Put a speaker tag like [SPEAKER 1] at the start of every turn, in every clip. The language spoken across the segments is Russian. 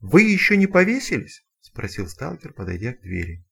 [SPEAKER 1] «Вы еще не повесились?» – спросил сталкер, подойдя к двери.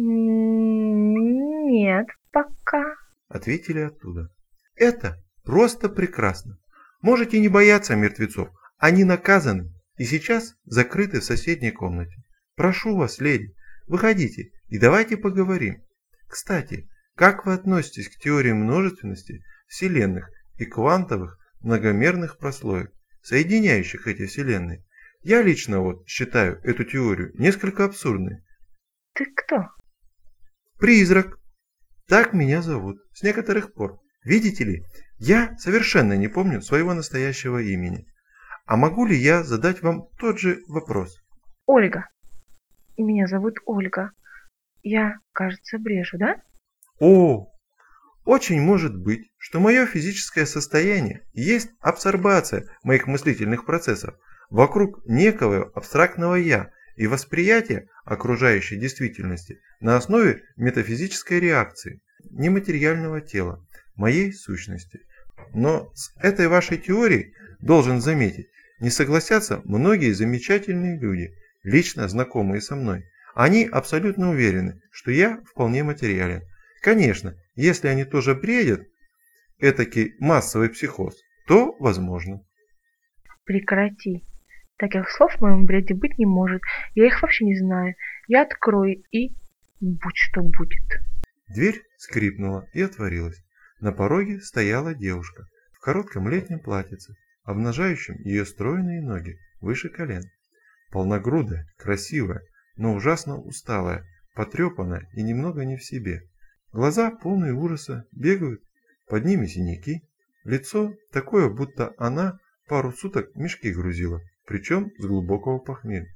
[SPEAKER 2] Нет, пока.
[SPEAKER 1] Ответили оттуда. «Это просто прекрасно. Можете не бояться мертвецов. Они наказаны и сейчас закрыты в соседней комнате. Прошу вас, леди, выходите и давайте поговорим. Кстати, как вы относитесь к теории множественности вселенных и квантовых многомерных прослоек, соединяющих эти вселенные? Я лично считаю эту теорию несколько абсурдной.
[SPEAKER 2] Ты кто?
[SPEAKER 1] Призрак. Так меня зовут с некоторых пор. Видите ли, я совершенно не помню своего настоящего имени. А могу ли я задать вам тот же вопрос?
[SPEAKER 2] Ольга. Меня зовут Ольга. Я, кажется, брежу, да?
[SPEAKER 1] О, очень может быть, что мое физическое состояние есть абсорбация моих мыслительных процессов вокруг некого абстрактного «я» и восприятие окружающей действительности на основе метафизической реакции нематериального тела, моей сущности. Но с этой вашей теорией, должен заметить, не согласятся многие замечательные люди, лично знакомые со мной. Они абсолютно уверены, что я вполне материален. Конечно, если они тоже бредят, этакий массовый психоз, то возможно.
[SPEAKER 2] Прекрати. Таких слов в моем бреде быть не может. Я их вообще не знаю. Я открою и... будь что будет.
[SPEAKER 1] Дверь скрипнула и отворилась. На пороге стояла девушка в коротком летнем платьице, обнажающем ее стройные ноги выше колен. Полногрудая, красивая, но ужасно усталая, потрепанная и немного не в себе. Глаза, полные ужаса, бегают, под ними синяки. Лицо такое, будто она пару суток мешки грузила, причем с глубокого похмелья.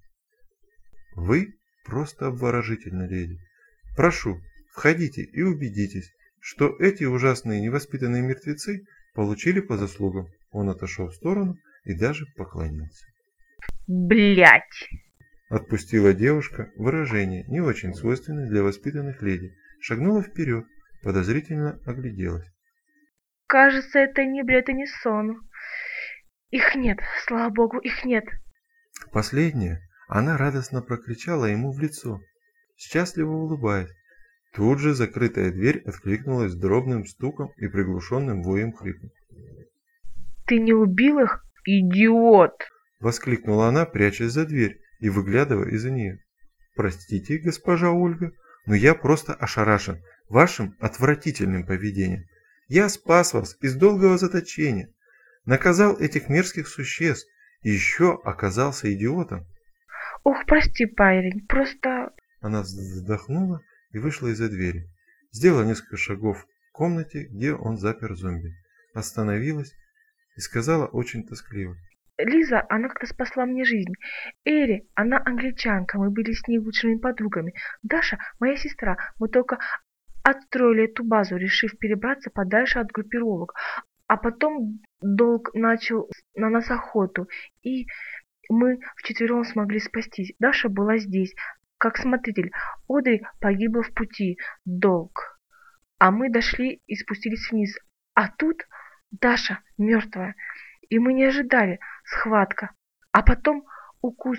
[SPEAKER 1] Вы просто обворожительны, леди. Прошу, входите и убедитесь, что эти ужасные невоспитанные мертвецы получили по заслугам. Он отошел в сторону и даже поклонился.
[SPEAKER 2] Блять!
[SPEAKER 1] Отпустила девушка выражение, не очень свойственное для воспитанных леди, шагнула вперед, подозрительно огляделась.
[SPEAKER 2] Кажется, это не бред и не сон. Их нет, слава богу, их нет.
[SPEAKER 1] Последнее она радостно прокричала ему в лицо, счастливо улыбаясь. Тут же закрытая дверь откликнулась дробным стуком и приглушенным воем хрипом.
[SPEAKER 2] Ты не убил их, идиот!
[SPEAKER 1] Воскликнула она, прячась за дверь и выглядывая из-за нее. Простите, госпожа Ольга, но я просто ошарашен вашим отвратительным поведением. Я спас вас из долгого заточения, наказал этих мерзких существ и еще оказался идиотом.
[SPEAKER 2] Ох, прости, парень, просто...
[SPEAKER 1] Она вздохнула и вышла из-за двери. Сделала несколько шагов к комнате, где он запер зомби. Остановилась и сказала очень тоскливо.
[SPEAKER 2] Лиза, она как-то спасла мне жизнь. Эри, она англичанка, мы были с ней лучшими подругами. Даша, моя сестра, мы только отстроили эту базу, решив перебраться подальше от группировок. А потом долг начал на нас охоту, и мы вчетвером смогли спастись. Даша была здесь, как смотритель. Одри погибла в пути, долг. А мы дошли и спустились вниз. А тут Даша мертвая. И мы не ожидали. Схватка. А потом укус.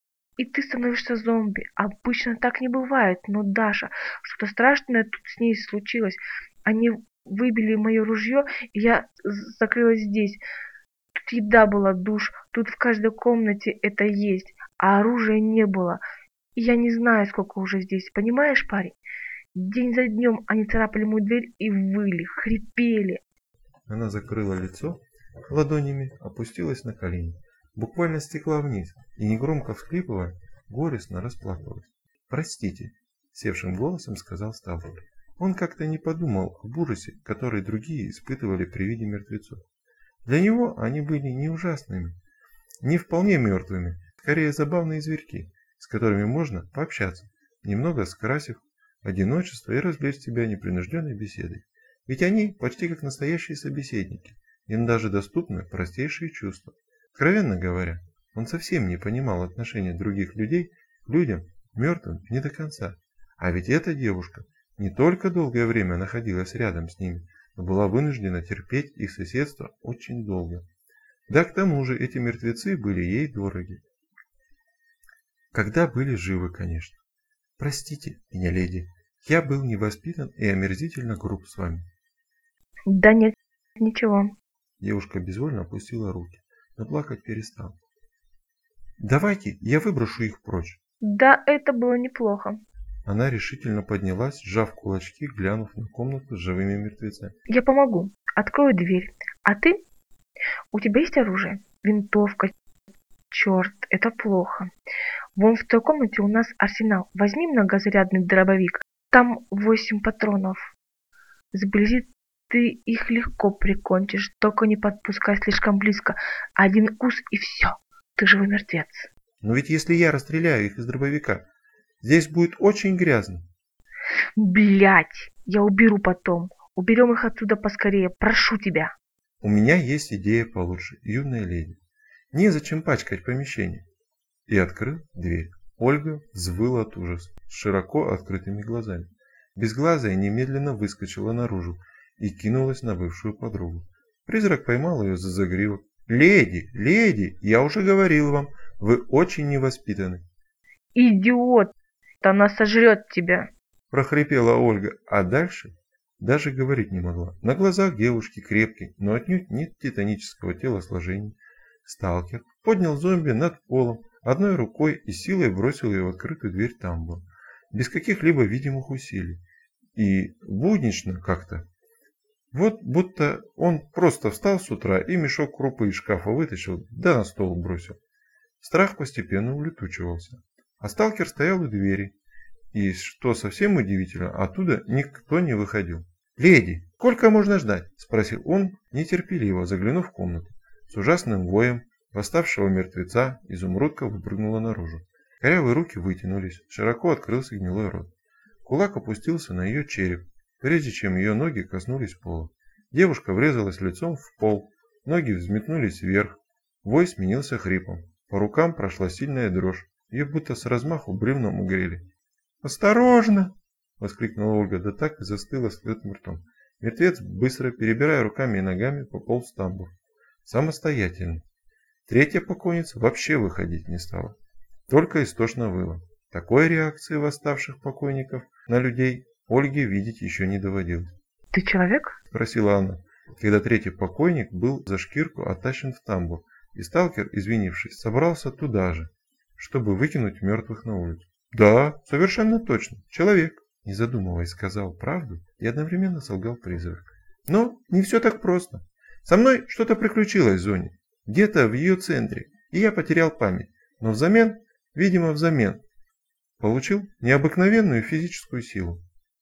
[SPEAKER 2] И ты становишься зомби. Обычно так не бывает. Но, Даша, что-то страшное тут с ней случилось. Они выбили мое ружье, и я закрылась здесь. Тут еда была, душ. Тут в каждой комнате это есть. А оружия не было. И я не знаю, сколько уже здесь. Понимаешь, парень? День за днем они царапали мою дверь и выли, хрипели.
[SPEAKER 1] Она закрыла лицо ладонями, опустилась на колени, буквально стекла вниз и, негромко всхлипывая, горестно расплакалась. «Простите», — севшим голосом сказал сталкер. Он как-то не подумал об ужасе, который другие испытывали при виде мертвецов. Для него они были не ужасными, не вполне мертвыми, скорее забавные зверьки, с которыми можно пообщаться, немного скрасив одиночество и развлечь себя непринужденной беседой. Ведь они почти как настоящие собеседники, им даже доступны простейшие чувства. Откровенно говоря, он совсем не понимал отношения других людей к людям, мертвым не до конца. А ведь эта девушка не только долгое время находилась рядом с ними, но была вынуждена терпеть их соседство очень долго. Да к тому же эти мертвецы были ей дороги. Когда были живы, конечно. Простите меня, леди, я был невоспитан и омерзительно груб с вами.
[SPEAKER 2] Да нет, ничего.
[SPEAKER 1] Девушка безвольно опустила руки, но плакать перестала. Давайте я выброшу их прочь.
[SPEAKER 2] Да, это было неплохо.
[SPEAKER 1] Она решительно поднялась, сжав кулачки, глянув на комнату с живыми мертвецами.
[SPEAKER 2] Я помогу. Открою дверь. А ты? У тебя есть оружие? Винтовка. Черт, это плохо. Вон в той комнате у нас арсенал. Возьми многозарядный дробовик. Там 8 патронов. Сблизи ты их легко прикончишь. Только не подпускай слишком близко. Один укус и все. Ты живой мертвец.
[SPEAKER 1] Но ведь если я расстреляю их из дробовика, здесь будет очень грязно.
[SPEAKER 2] Блять, я уберу потом. Уберем их отсюда поскорее. Прошу тебя.
[SPEAKER 1] У меня есть идея получше, юная леди. Незачем пачкать помещение. И открыл дверь. Ольга взвыла от ужаса, с широко открытыми глазами. Безглазая немедленно выскочила наружу и кинулась на бывшую подругу. Призрак поймал ее за загривок. «Леди, леди, я уже говорил вам, вы очень невоспитаны».
[SPEAKER 2] Идиот, она сожрет тебя.
[SPEAKER 1] Прохрипела Ольга, а дальше даже говорить не могла. На глазах девушки крепкий, но отнюдь не титанического телосложения. Сталкер поднял зомби над полом, одной рукой и силой бросил ее в открытую дверь тамбура, без каких-либо видимых усилий. И буднично как-то. Вот будто он просто встал с утра и мешок крупы из шкафа вытащил, да на стол бросил. Страх постепенно улетучивался. А сталкер стоял у двери. И, что совсем удивительно, оттуда никто не выходил. «Леди, сколько можно ждать?» – спросил он, нетерпеливо заглянув в комнату. С ужасным воем восставшего мертвеца изумрудка выпрыгнула наружу. Корявые руки вытянулись, широко открылся гнилой рот. Кулак опустился на ее череп, прежде чем ее ноги коснулись пола. Девушка врезалась лицом в пол, ноги взметнулись вверх, вой сменился хрипом. По рукам прошла сильная дрожь, ее будто с размаху бревном угрели. «Осторожно!» – воскликнула Ольга, да так и застыла с открытым ртом. Мертвец, быстро перебирая руками и ногами, пополз в тамбур. Самостоятельно. Третья покойница вообще выходить не стала. Только истошно выла. Такой реакции восставших покойников на людей Ольге видеть еще не доводилось.
[SPEAKER 2] Ты человек?
[SPEAKER 1] – спросила она, когда третий покойник был за шкирку оттащен в тамбур, и сталкер, извинившись, собрался туда же, чтобы выкинуть мертвых на улицу. «Да, совершенно точно, человек», – не задумываясь, сказал правду и одновременно солгал призрак. «Но не все так просто. Со мной что-то приключилось в зоне, где-то в ее центре, и я потерял память, но взамен, видимо взамен, получил необыкновенную физическую силу.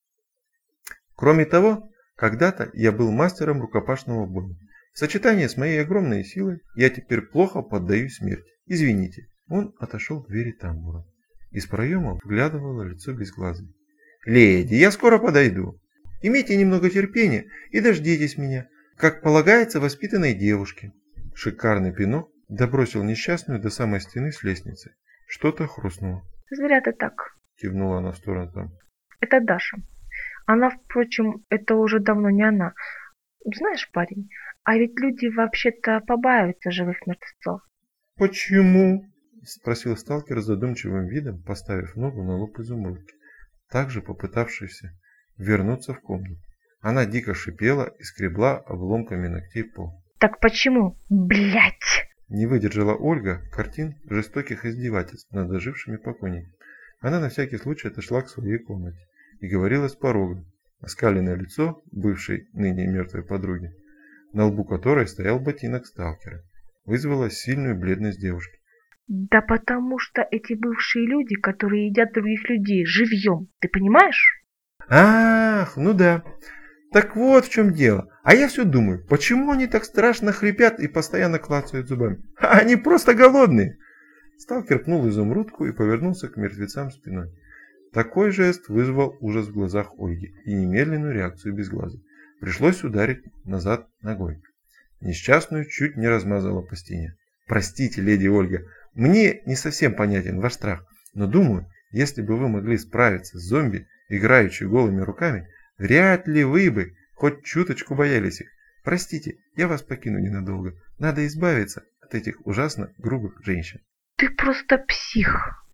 [SPEAKER 1] Кроме того, когда-то я был мастером рукопашного боя. В сочетании с моей огромной силой я теперь плохо поддаюсь смерти. Извините». Он отошел к двери тамбура. Из проема вглядывало лицо безглазое. «Леди, я скоро подойду. Имейте немного терпения и дождитесь меня, как полагается воспитанной девушке». Шикарный пинок добросил несчастную до самой стены с лестницы. Что-то хрустнуло.
[SPEAKER 2] Зря ты так.
[SPEAKER 1] Кивнула она в сторону там.
[SPEAKER 2] Это Даша. Она, впрочем, это уже давно не она. Знаешь, парень, а ведь люди вообще-то побаиваются живых мертвецов.
[SPEAKER 1] «Почему?» – спросил сталкер с задумчивым видом, поставив ногу на лоб изумрудки, также попытавшийся вернуться в комнату. Она дико шипела и скребла обломками ногтей пол.
[SPEAKER 2] Так почему? Блять!
[SPEAKER 1] Не выдержала Ольга картин жестоких издевательств над ожившими покойниками. Она на всякий случай отошла к своей комнате и говорила с порога, оскаленное лицо бывшей, ныне мертвой подруги, на лбу которой стоял ботинок сталкера, вызвало сильную бледность девушки.
[SPEAKER 2] Да потому что эти бывшие люди, которые едят других людей живьем, ты понимаешь?
[SPEAKER 1] Ах, ну да. Так вот в чем дело. А я все думаю, почему они так страшно хрипят и постоянно клацают зубами? Они просто голодные. Сталкер пнул изумрудку и повернулся к мертвецам спиной. Такой жест вызвал ужас в глазах Ольги и немедленную реакцию безглазой. Пришлось ударить назад ногой. Несчастную чуть не размазала по стене. Простите, леди Ольга, мне не совсем понятен ваш страх, но думаю, если бы вы могли справиться с зомби, играючи голыми руками, вряд ли вы бы хоть чуточку боялись их. Простите, я вас покину ненадолго. Надо избавиться от этих ужасно грубых женщин.
[SPEAKER 2] Ты просто псих.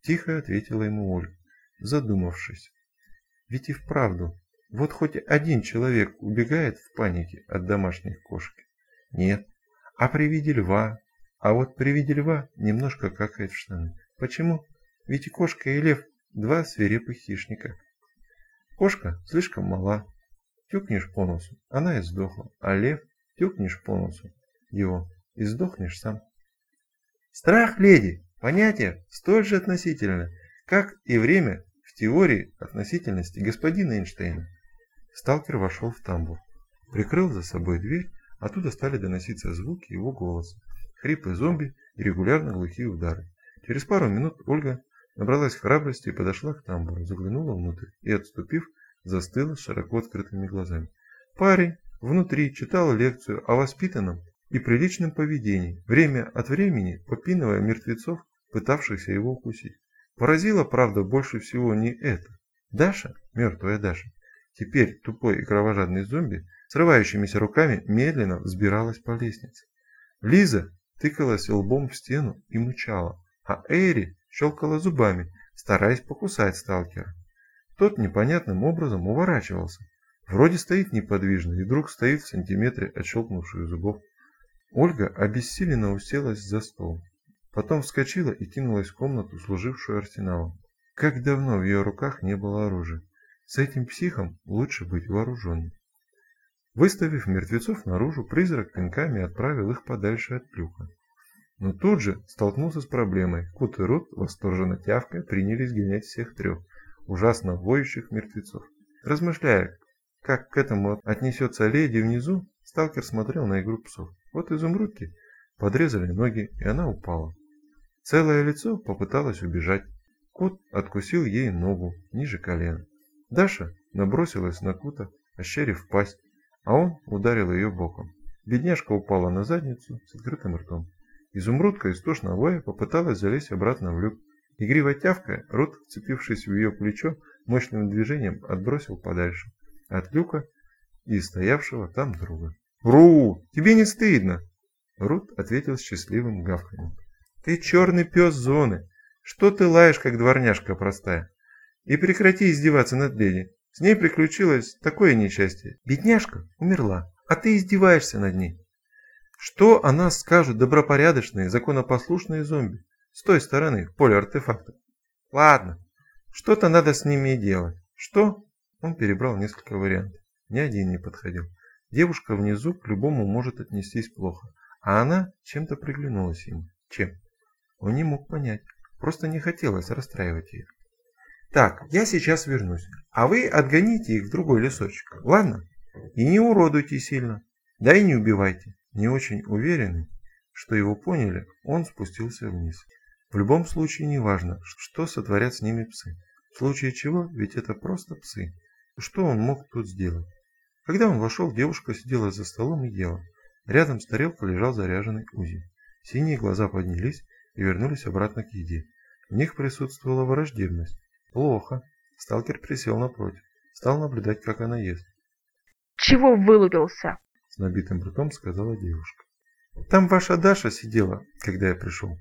[SPEAKER 1] Тихо ответила ему Ольга, задумавшись. Ведь и вправду, вот хоть один человек убегает в панике от домашних кошки. Нет. А при виде льва? А вот при виде льва немножко какает в штаны. Почему? Ведь и кошка, и лев – два свирепых хищника. Кошка слишком мала. Тюкнешь по носу, она и сдохла. А лев тюкнешь по носу его и сдохнешь сам. Страх, леди, понятие столь же относительно, как и время в теории относительности господина Эйнштейна. Сталкер вошел в тамбур, прикрыл за собой дверь, оттуда стали доноситься звуки его голоса, хрипы зомби и регулярно глухие удары. Через пару минут Ольга набралась храбрости и подошла к тамбуру, заглянула внутрь и, отступив, застыла с широко открытыми глазами. Парень внутри читал лекцию о воспитанном и приличном поведении, время от времени попинывая мертвецов, пытавшихся его укусить. Поразило, правда, больше всего не это. Даша, мертвая Даша, теперь тупой и кровожадный зомби, срывающимися руками медленно взбиралась по лестнице. Лиза тыкалась лбом в стену и мычала, а Эри щелкала зубами, стараясь покусать сталкера. Тот непонятным образом уворачивался. Вроде стоит неподвижно и вдруг стоит в сантиметре от щелкнувших зубов. Ольга обессиленно уселась за стол. Потом вскочила и кинулась в комнату, служившую арсеналом. Как давно в ее руках не было оружия. С этим психом лучше быть вооруженным. Выставив мертвецов наружу, призрак пинками отправил их подальше от люка. Но тут же столкнулся с проблемой. Кут и Рут, восторженно тявкая, принялись гонять всех трех ужасно воющих мертвецов. Размышляя, как к этому отнесется леди внизу, сталкер смотрел на игру псов. Вот изумрудки подрезали ноги, и она упала. Целое лицо попыталось убежать. Кот откусил ей ногу ниже колена. Даша набросилась на Кута, ощерив пасть, а он ударил ее боком. Бедняжка упала на задницу с открытым ртом. Изумрудка, истошно воя, попыталась залезть обратно в люк. Игриво тявкая, Рут, вцепившись в ее плечо, мощным движением отбросил подальше от люка и стоявшего там друга. «Ру, тебе не стыдно?» Рут ответил с счастливым гавканьем. «Ты черный пес зоны. Что ты лаешь, как дворняжка простая? И прекрати издеваться над леди. С ней приключилось такое несчастье. Бедняжка умерла, а ты издеваешься над ней. Что о нас скажут добропорядочные, законопослушные зомби с той стороны поля артефактов? Ладно, что-то надо с ними и делать. Что?» Он перебрал несколько вариантов. Ни один не подходил. Девушка внизу к любому может отнестись плохо, а она чем-то приглянулась ему. Чем? Он не мог понять. Просто не хотелось расстраивать ее. «Так, я сейчас вернусь, а вы отгоните их в другой лесочек, ладно? И не уродуйте сильно, да и не убивайте». Не очень уверенный, что его поняли, он спустился вниз. В любом случае не важно, что сотворят с ними псы. В случае чего, ведь это просто псы. Что он мог тут сделать? Когда он вошел, девушка сидела за столом и ела. Рядом с тарелкой лежал заряженный УЗИ. Синие глаза поднялись и вернулись обратно к еде. В них присутствовала враждебность. Плохо. Сталкер присел напротив. Стал наблюдать, как она ест.
[SPEAKER 2] «Чего вылупился?»
[SPEAKER 1] С набитым ртом сказала девушка. «Там ваша Даша сидела, когда я пришел»,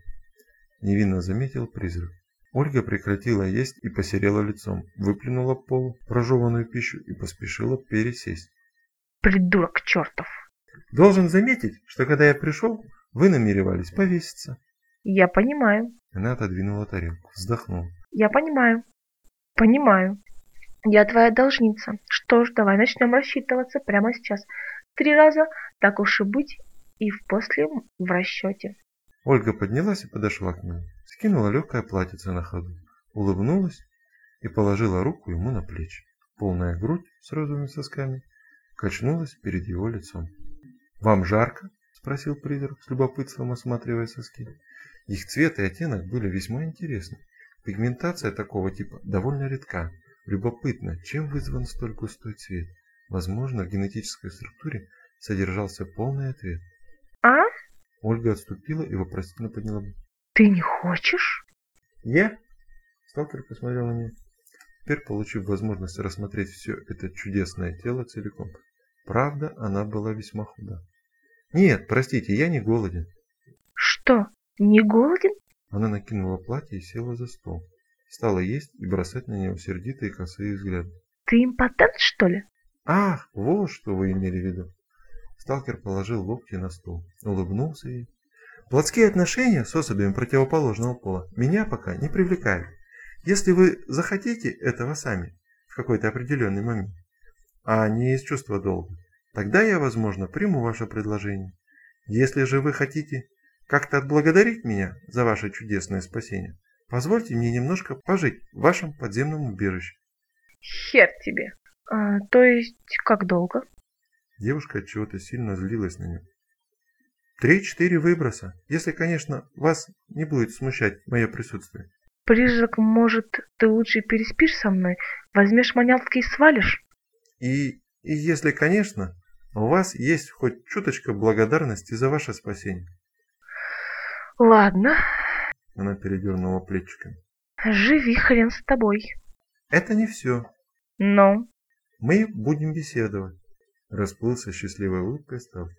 [SPEAKER 1] — невинно заметил призрак. Ольга прекратила есть и посерела лицом, выплюнула в пол прожеванную пищу и поспешила пересесть.
[SPEAKER 2] «Придурок чертов!»
[SPEAKER 1] «Должен заметить, что когда я пришел, вы намеревались повеситься».
[SPEAKER 2] «Я понимаю».
[SPEAKER 1] Она отодвинула тарелку, вздохнула.
[SPEAKER 2] «Я понимаю. Понимаю. Я твоя должница. Что ж, давай начнем рассчитываться прямо сейчас. 3 раза, так уж и быть, и после в расчете».
[SPEAKER 1] Ольга поднялась и подошла к нему, скинула легкое платьице на ходу, улыбнулась и положила руку ему на плечи. Полная грудь с розовыми сосками качнулась перед его лицом. «Вам жарко?» – спросил призрак, с любопытством осматривая соски. Их цвет и оттенок были весьма интересны. Пигментация такого типа довольно редка. Любопытно, чем вызван столь густой цвет? Возможно, в генетической структуре содержался полный ответ.
[SPEAKER 2] «А?
[SPEAKER 1] Ольга отступила и вопросительно подняла бровь.
[SPEAKER 2] Ты не хочешь?»
[SPEAKER 1] «Я?» Сталкер посмотрел на нее. Теперь, получив возможность рассмотреть все это чудесное тело целиком. Правда, она была весьма худа. «Нет, простите, я не голоден».
[SPEAKER 2] «Что, не голоден?»
[SPEAKER 1] Она накинула платье и села за стол. стала есть и бросать на него сердитые косые взгляды.
[SPEAKER 2] Ты импотент, что ли?
[SPEAKER 1] Ах, вот что вы имели в виду. Сталкер положил локти на стол, улыбнулся ей. Плотские отношения с особями противоположного пола меня пока не привлекают. Если вы захотите этого сами в какой-то определенный момент, а не из чувства долга, тогда я, возможно, приму ваше предложение. Если же вы хотите как-то отблагодарить меня за ваше чудесное спасение, позвольте мне немножко пожить в вашем подземном убежище.
[SPEAKER 2] Хер тебе. То есть, как долго?
[SPEAKER 1] Девушка от чего-то сильно злилась на него. 3-4 выброса, если, конечно, вас не будет смущать мое присутствие.
[SPEAKER 2] Призрак, может, ты лучше переспишь со мной? Возьмешь манявки и свалишь?
[SPEAKER 1] И если, конечно, у вас есть хоть чуточка благодарности за ваше спасение.
[SPEAKER 2] Ладно,
[SPEAKER 1] Она передернула плечиками.
[SPEAKER 2] живи, хрен с тобой.
[SPEAKER 1] Это не все.
[SPEAKER 2] Но
[SPEAKER 1] Мы будем беседовать. Расплылся счастливой улыбкой Сталкер.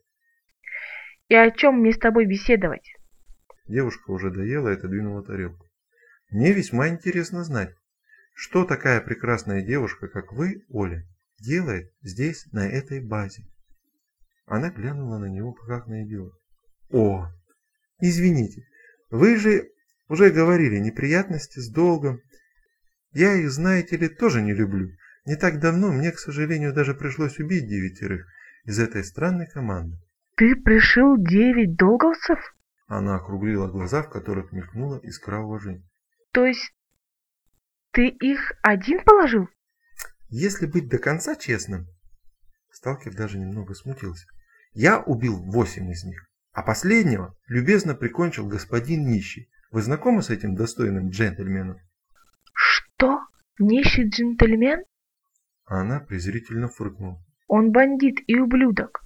[SPEAKER 2] и о чем мне с тобой беседовать?
[SPEAKER 1] Девушка уже доела и отодвинула тарелку. Мне весьма интересно знать, что такая прекрасная девушка, как вы, Оля, делает здесь, на этой базе. Она глянула на него, как на идиота. О, извините, вы же уже говорили, неприятности с долгом. Я их, знаете ли, тоже не люблю. Не так давно мне, к сожалению, даже пришлось убить 9 из этой странной команды.
[SPEAKER 2] Ты пришил 9 долговцев?
[SPEAKER 1] Она округлила глаза, в которых мелькнула искра уважения.
[SPEAKER 2] То есть ты их один положил?
[SPEAKER 1] Если быть до конца честным, Сталкер даже немного смутился. Я убил 8 из них, а последнего любезно прикончил господин Нищий. Вы знакомы с этим достойным джентльменом?
[SPEAKER 2] Что? Нищий джентльмен?
[SPEAKER 1] А она презрительно фыркнула.
[SPEAKER 2] Он бандит и ублюдок.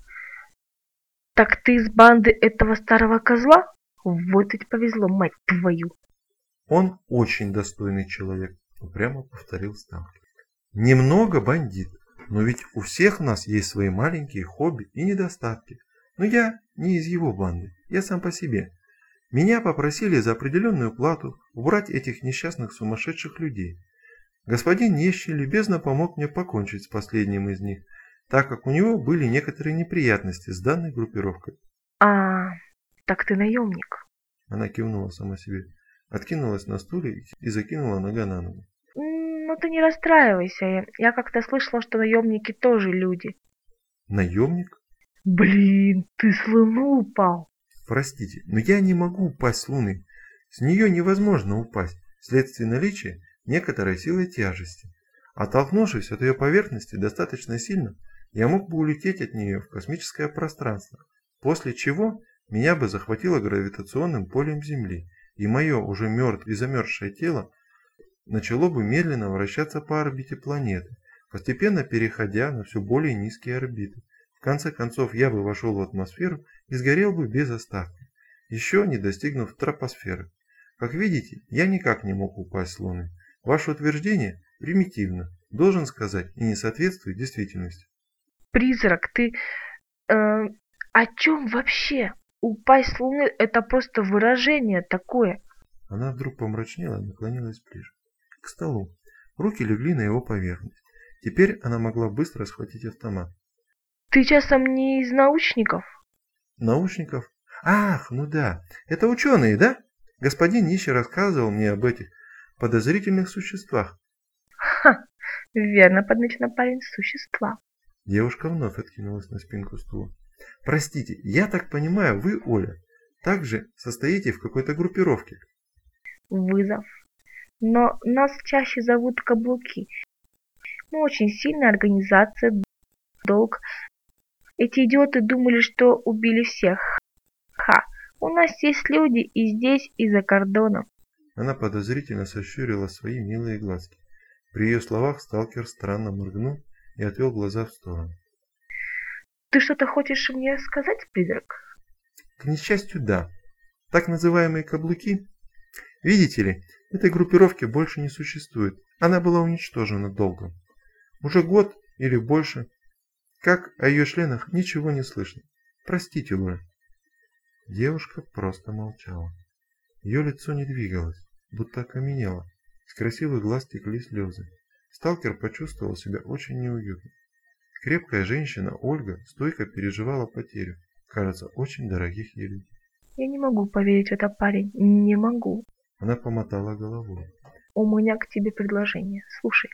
[SPEAKER 2] Так ты из банды этого старого козла? Вот ведь повезло, мать твою.
[SPEAKER 1] Он очень достойный человек, упрямо повторил Сталкер. Немного бандит, но ведь у всех у нас есть свои маленькие хобби и недостатки. Но я не из его банды, я сам по себе. Меня попросили за определенную плату убрать этих несчастных сумасшедших людей. Господин Нищий любезно помог мне покончить с последним из них, так как у него были некоторые неприятности с данной группировкой.
[SPEAKER 2] Так ты наемник.
[SPEAKER 1] Она кивнула сама себе, откинулась на стуле и закинула нога на ногу.
[SPEAKER 2] Ну ты не расстраивайся, я как-то слышала, что наемники тоже люди.
[SPEAKER 1] Наемник?
[SPEAKER 2] Блин, ты с луны упал.
[SPEAKER 1] Простите, но я не могу упасть с Луны. С нее невозможно упасть, вследствие наличия некоторой силы тяжести. Оттолкнувшись от ее поверхности достаточно сильно, я мог бы улететь от нее в космическое пространство, после чего меня бы захватило гравитационным полем Земли, и мое уже мертвое и замерзшее тело начало бы медленно вращаться по орбите планеты, постепенно переходя на все более низкие орбиты. В конце концов, я бы вошел в атмосферу и сгорел бы без остатка, еще не достигнув тропосферы. Как видите, я никак не мог упасть с Луны. Ваше утверждение примитивно, должен сказать, и не соответствует действительности.
[SPEAKER 2] Призрак, ты о чем вообще? Упасть с Луны — это просто выражение такое.
[SPEAKER 1] Она вдруг помрачнела и наклонилась ближе, к столу. Руки легли на его поверхность. Теперь она могла быстро схватить автомат.
[SPEAKER 2] Ты часом не из научников?
[SPEAKER 1] Научников? Ах, ну да, это ученые, да? Господин Нищий рассказывал мне об этих подозрительных существах.
[SPEAKER 2] Ха, верно подмечено, парень, существа.
[SPEAKER 1] Девушка вновь откинулась на спинку стула. Простите, я так понимаю, вы, Оля, также состоите в какой-то группировке?
[SPEAKER 2] Вызов. Но нас чаще зовут каблуки. Мы очень сильная организация, долг. Эти идиоты думали, что убили всех. Ха, у нас есть люди и здесь, и за кордоном.
[SPEAKER 1] Она подозрительно сощурила свои милые глазки. При ее словах сталкер странно моргнул и отвел глаза в сторону.
[SPEAKER 2] Ты что-то хочешь мне сказать, призрак?
[SPEAKER 1] К несчастью, да. Так называемые каблуки, видите ли, этой группировки больше не существует. Она была уничтожена долгом. Уже год или больше, как о ее членах ничего не слышно. Простите, Оля. Девушка просто молчала. Ее лицо не двигалось, будто окаменело, С красивых глаз текли слезы. Сталкер почувствовал себя очень неуютно. Крепкая женщина Ольга стойко переживала потерю, кажется, очень дорогих ей людей.
[SPEAKER 2] Я не могу поверить в это, парень, не могу.
[SPEAKER 1] Она помотала головой.
[SPEAKER 2] У меня к тебе предложение. Слушай,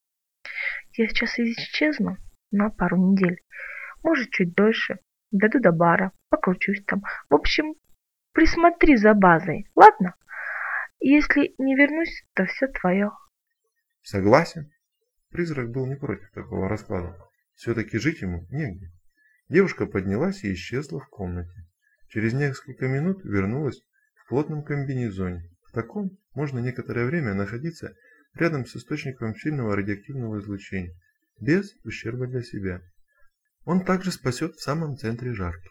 [SPEAKER 2] я сейчас исчезну на пару недель, может чуть дольше. Дойду до бара, покручусь там. В общем, присмотри за базой, ладно? Если не вернусь, то все твое.
[SPEAKER 1] Согласен? Призрак был не против такого расклада. Все-таки жить ему негде. Девушка поднялась и исчезла в комнате. Через несколько минут вернулась в плотном комбинезоне. В таком можно некоторое время находиться рядом с источником сильного радиоактивного излучения, без ущерба для себя. Он также спасет в самом центре жарки.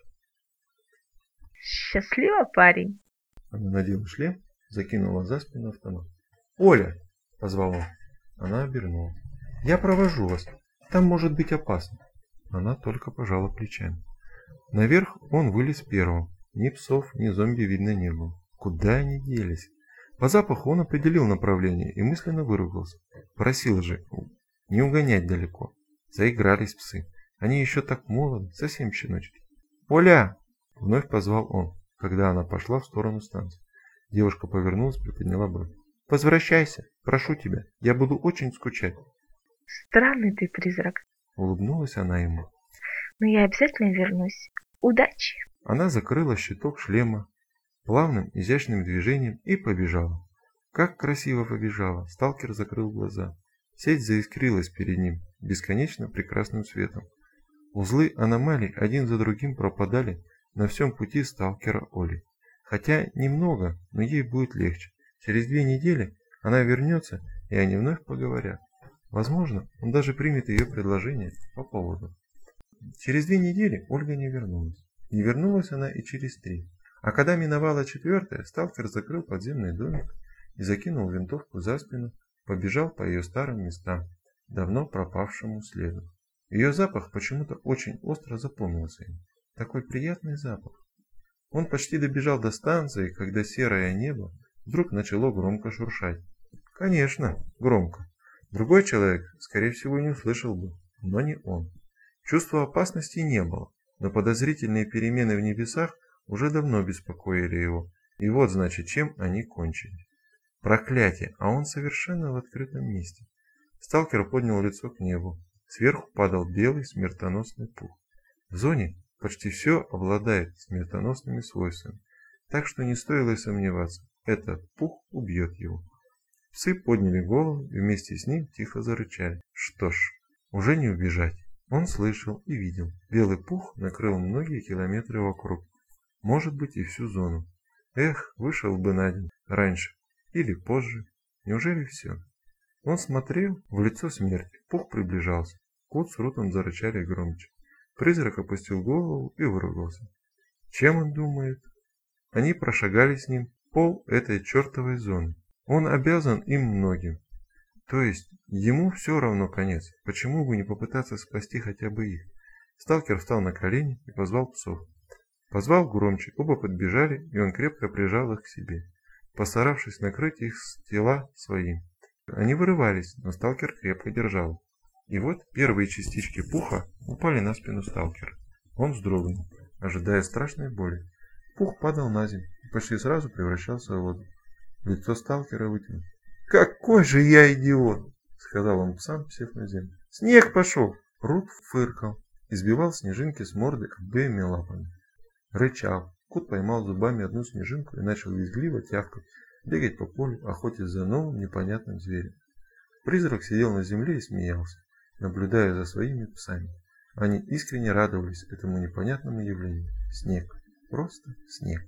[SPEAKER 2] Счастливо, парень.
[SPEAKER 1] Она надела шлем, закинула за спину автомат. «Оля!» – позвал он. Она обернулась. «Я провожу вас. Там может быть опасно». Она только пожала плечами. Наверх он вылез первым. Ни псов, ни зомби видно не было. Куда они делись? По запаху он определил направление и мысленно выругался. Просил же не угонять далеко. Заигрались псы. Они еще так молоды, совсем щеночки. «Оля!» – вновь позвал он, когда она пошла в сторону станции. Девушка повернулась, приподняла бровь. «Возвращайся, прошу тебя, я буду очень скучать».
[SPEAKER 2] Странный ты призрак.
[SPEAKER 1] Улыбнулась она ему.
[SPEAKER 2] Но я обязательно вернусь. Удачи.
[SPEAKER 1] Она закрыла щиток шлема плавным, изящным движением и побежала. Как красиво побежала! Сталкер закрыл глаза. Сеть заискрилась перед ним бесконечно прекрасным светом. Узлы аномалий один за другим пропадали на всем пути сталкера Оли. Хотя немного, но ей будет легче. Через 2 недели она вернется, и они вновь поговорят. Возможно, он даже примет ее предложение по поводу. Через 2 недели Ольга не вернулась. Не вернулась она и через 3. А когда миновала 4-я, сталкер закрыл подземный домик и закинул винтовку за спину, побежал по ее старым местам, давно пропавшему следу. Ее запах почему-то очень остро запомнился ему. Такой приятный запах. Он почти добежал до станции, когда серое небо вдруг начало громко шуршать. Конечно, громко. Другой человек, скорее всего, не услышал бы, но не он. Чувства опасности не было, но подозрительные перемены в небесах уже давно беспокоили его. И вот, значит, чем они кончились. Проклятие, а он совершенно в открытом месте. Сталкер поднял лицо к небу. Сверху падал белый смертоносный пух. В зоне почти все обладает смертоносными свойствами, так что не стоило сомневаться, этот пух убьет его. Псы подняли голову и вместе с ним тихо зарычали. Что ж, уже не убежать. Он слышал и видел. Белый пух накрыл многие километры вокруг. Может быть, и всю зону. Эх, вышел бы на день раньше или позже. Неужели все? Он смотрел в лицо смерти. Пух приближался. Кот с Рутом зарычали громче. Призрак опустил голову и выругался. Чем он думает? Они прошагали с ним пол этой чертовой зоны. Он обязан им многим. То есть, ему все равно конец. Почему бы не попытаться спасти хотя бы их? Сталкер встал на колени и позвал псов. Позвал громче, оба подбежали, и он крепко прижал их к себе, постаравшись накрыть их тела своим. Они вырывались, но сталкер крепко держал. И вот первые частички пуха упали на спину сталкера. Он вздрогнул, ожидая страшной боли. Пух падал на землю и почти сразу превращался в воду. Лицо сталкера вытянулось. «Какой же я идиот!» — сказал он псам, сев на землю. «Снег пошел!» Рут фыркал и сбивал снежинки с морды обеими лапами. Рычал. Кот поймал зубами одну снежинку и начал визгливо тявкать, бегать по полю, охотясь за новым непонятным зверем. Призрак сидел на земле и смеялся, наблюдая за своими псами. Они искренне радовались этому непонятному явлению. Снег. Просто снег.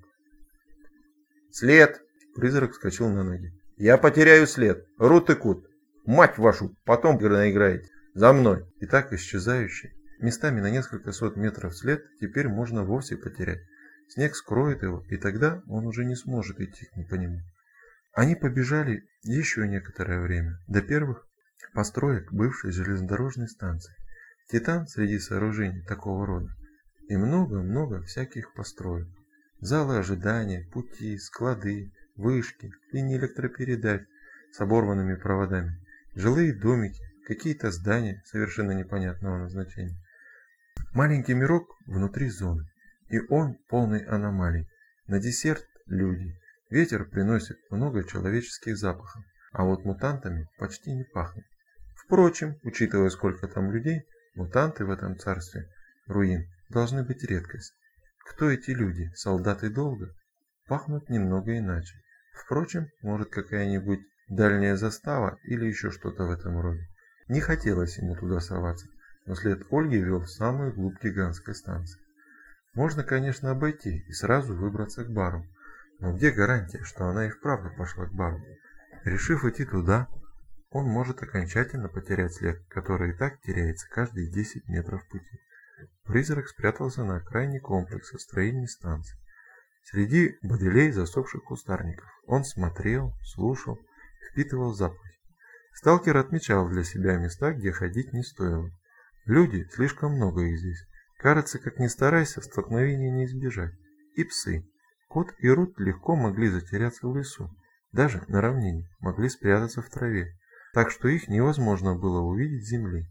[SPEAKER 1] «След!» Призрак вскочил на ноги. «Я потеряю след! Рут и Кут! Мать вашу! Потом наиграете! За мной!» И так исчезающий, местами на несколько сот метров след, теперь можно вовсе потерять. Снег скроет его, и тогда он уже не сможет идти по нему. Они побежали еще некоторое время, до первых построек бывшей железнодорожной станции. Титан среди сооружений такого рода. И много-много всяких построек. Залы ожидания, пути, склады, вышки, линии электропередач. с оборванными проводами, жилые домики, какие-то здания совершенно непонятного назначения. Маленький мирок внутри зоны, и он полный аномалий. На десерт люди. Ветер приносит много человеческих запахов, а вот мутантами почти не пахнет. Впрочем, учитывая, сколько там людей, мутанты в этом царстве руин должны быть редкость. Кто эти люди? Солдаты долга? Пахнут немного иначе. Впрочем, может какая-нибудь дальняя застава или еще что-то в этом роде. Не хотелось ему туда соваться, но след Ольги вел в самую глубь гигантской станции. Можно, конечно, обойти и сразу выбраться к бару, но где гарантия, что она и вправду пошла к бару? Решив идти туда, он может окончательно потерять след, который и так теряется каждые 10 метров пути. Призрак спрятался на окраине комплекса строений станции. Среди бодылей засохших кустарников он смотрел, слушал, впитывал запахи. Сталкер отмечал для себя места, где ходить не стоило. Люди, слишком много их здесь. Кажется, как ни старайся, столкновения не избежать. И псы. Кот и Рут легко могли затеряться в лесу. Даже на равнине могли спрятаться в траве. Так что их невозможно было увидеть с земли.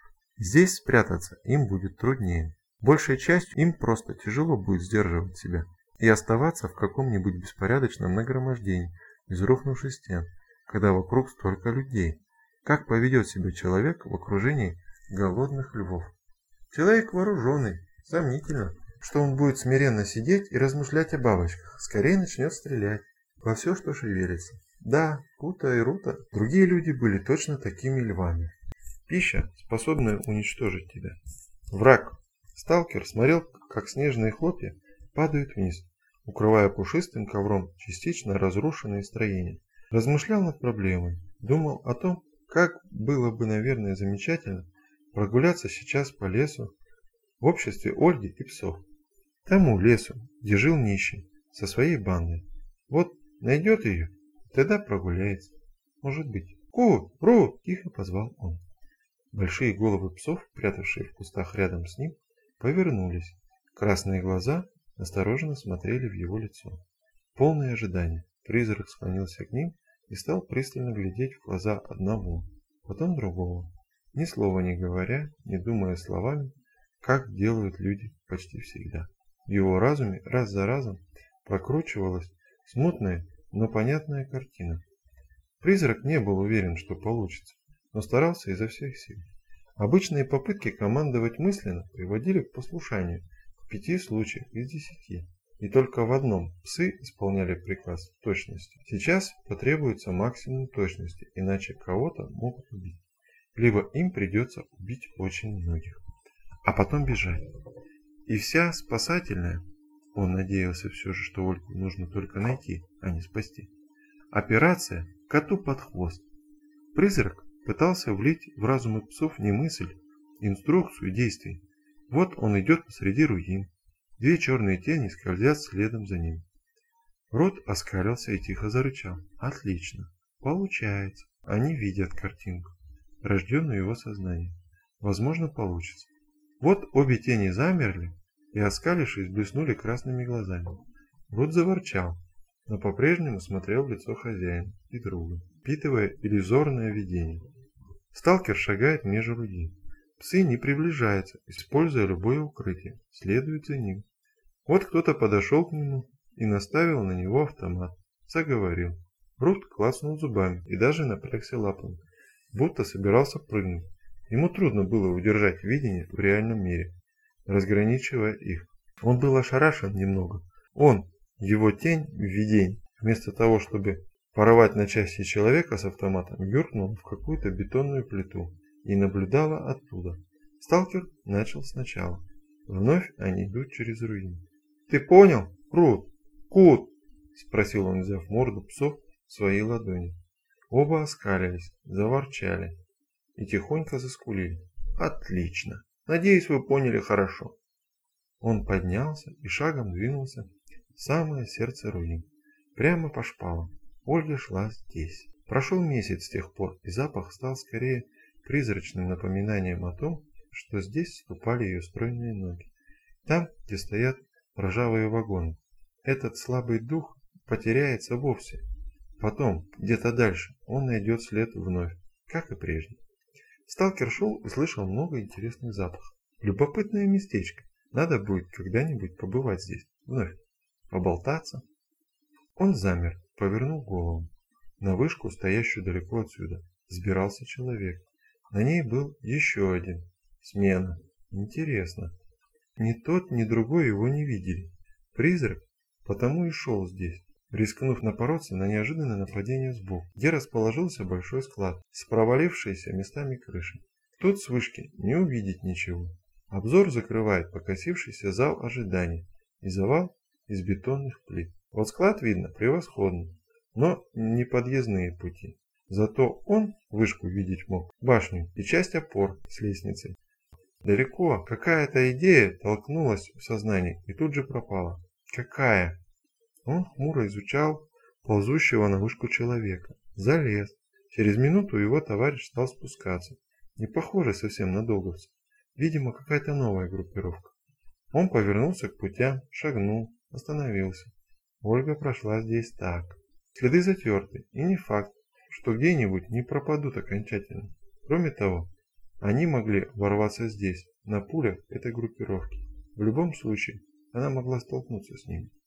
[SPEAKER 1] Здесь спрятаться им будет труднее. Большей частью им просто тяжело будет сдерживать себя и оставаться в каком-нибудь беспорядочном нагромождении из рухнувших стен, когда вокруг столько людей. Как поведет себя человек в окружении голодных львов? Человек вооруженный, сомнительно, что он будет смиренно сидеть и размышлять о бабочках, скорее начнет стрелять во все, что шевелится. Да, Кута и Рута, другие люди были точно такими львами. Пища, способная уничтожить тебя. Враг. Сталкер смотрел, как снежные хлопья падают вниз, укрывая пушистым ковром частично разрушенные строения. Размышлял над проблемой, думал о том, как было бы, наверное, замечательно прогуляться сейчас по лесу в обществе Ольги и псов. Тому лесу, где жил нищий, со своей бандой. Вот найдет ее, тогда прогуляется. Может быть. «Ку! Ру!» – тихо позвал он. Большие головы псов, прятавшие в кустах рядом с ним, повернулись. Красные глаза осторожно смотрели в его лицо. Полное ожидание. Призрак склонился к ним и стал пристально глядеть в глаза одного, потом другого, ни слова не говоря, не думая словами, как делают люди почти всегда. В его разуме раз за разом прокручивалась смутная, но понятная картина. Призрак не был уверен, что получится, но старался изо всех сил. Обычные попытки командовать мысленно приводили к послушанию в 5 случаях из 10. И только в одном псы исполняли приказ в точности. Сейчас потребуется максимум точности, иначе кого-то могут убить. Либо им придется убить очень многих. А потом бежать. И вся спасательная, он надеялся все же, что Ольгу нужно только найти, а не спасти. Операция коту под хвост. Призрак пытался влить в разумы псов не мысль, инструкцию действий. Вот он идет посреди руин. 2 черные тени скользят следом за ним. Рот оскалился и тихо зарычал. Отлично. Получается. Они видят картинку, рожденную его сознанием. Возможно, получится. Вот обе тени замерли и, оскалившись, блеснули красными глазами. Рот заворчал, но по-прежнему смотрел в лицо хозяина и друга, впитывая иллюзорное видение. Сталкер шагает между руин. Псы не приближаются, используя любое укрытие, следуют за ним. Вот кто-то подошел к нему и наставил на него автомат. Заговорил. Рут клацнул зубами и даже напрягся лапами, будто собирался прыгнуть. Ему трудно было удержать видение в реальном мире, разграничивая их. Он был ошарашен немного. Он, его тень в видении, вместо того, чтобы порвать на части человека с автоматом, юркнул в какую-то бетонную плиту и наблюдала оттуда. Сталкер начал сначала. Вновь они идут через руины. «Ты понял, Рут? Кут?» – спросил он, взяв морду псов в свои ладони. Оба оскалились, заворчали и тихонько заскулили. «Отлично! Надеюсь, вы поняли хорошо». Он поднялся и шагом двинулся в самое сердце руин, прямо по шпалам. Ольга шла здесь. Прошел месяц с тех пор, и запах стал скорее призрачным напоминанием о том, что здесь ступали ее стройные ноги. Там, где стоят ржавые вагоны, этот слабый дух потеряется вовсе. Потом, где-то дальше, он найдет след вновь, как и прежде. Сталкер шел и слышал много интересных запахов. Любопытное местечко. Надо будет когда-нибудь побывать здесь. Вновь. Поболтаться. Он замер, повернул голову. На вышку, стоящую далеко отсюда, взбирался человек. На ней был еще один. Смена. Интересно. Ни тот, ни другой его не видели. Призрак потому и шел здесь, рискнув напороться на неожиданное нападение сбоку, где расположился большой склад с провалившейся местами крышей. Тут с вышки не увидеть ничего. Обзор закрывает покосившийся зал ожидания и завал из бетонных плит. Вот склад видно превосходно, но не подъездные пути. Зато он вышку видеть мог, башню и часть опор с лестницей. Далеко какая-то идея толкнулась в сознании и тут же пропала. Какая? Он хмуро изучал ползущего на вышку человека. Залез. Через минуту его товарищ стал спускаться. Не похоже совсем на долговца. Видимо, какая-то новая группировка. Он повернулся к путям, шагнул, остановился. Ольга прошла здесь так. Следы затерты, и не факт, что где-нибудь не пропадут окончательно. Кроме того, они могли ворваться здесь, на пулях этой группировки. В любом случае, она могла столкнуться с ними.